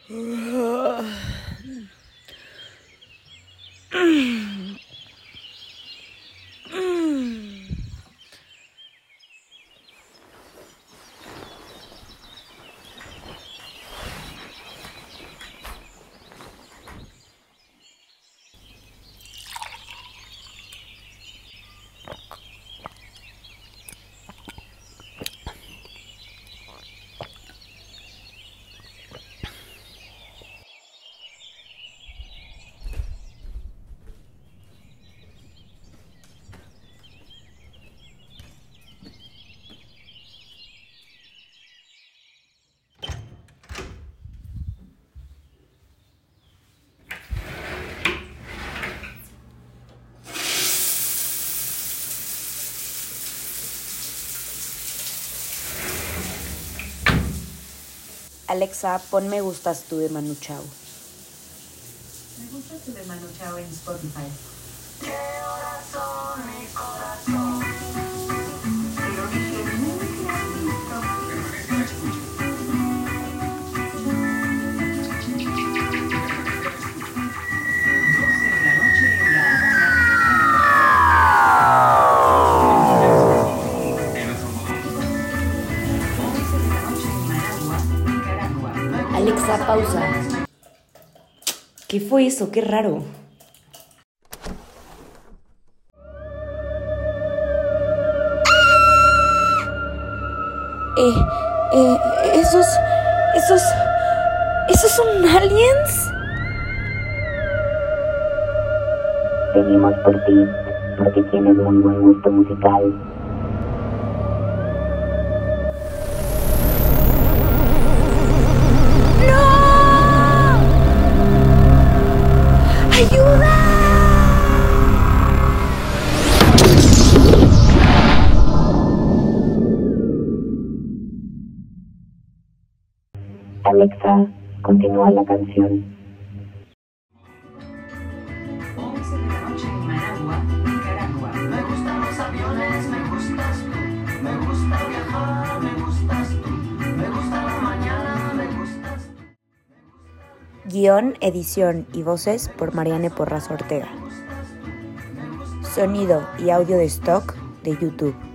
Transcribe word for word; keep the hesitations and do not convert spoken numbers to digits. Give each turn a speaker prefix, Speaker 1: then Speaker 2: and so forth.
Speaker 1: Alexa, pon Me Gustas Tú de Manu Chao.
Speaker 2: Me Gustas Tú de Manu Chao en Spotify.
Speaker 3: Corazón, mi corazón. Pero dije muy clarito. Permanece a la escucha.
Speaker 2: doce de la noche en La once de la noche en Managua, Nicaragua.
Speaker 1: Alexa, pausa. ¿Qué fue eso? Qué raro. Eh, eh, esos, esos, esos son aliens.
Speaker 4: Venimos por ti, porque tienes muy buen gusto musical.
Speaker 1: ¡Ayuda!
Speaker 4: Alexa, continúa la canción.
Speaker 2: once de la noche en Managua, Nicaragua.
Speaker 3: Me gustan los aviones, me gustas tú. Me gusta viajar, me gustas tú. Me gusta la mañana, me gustas tú.
Speaker 1: Guión, edición y voces por Mariane Porras Ortega. Sonido y audio de stock de YouTube.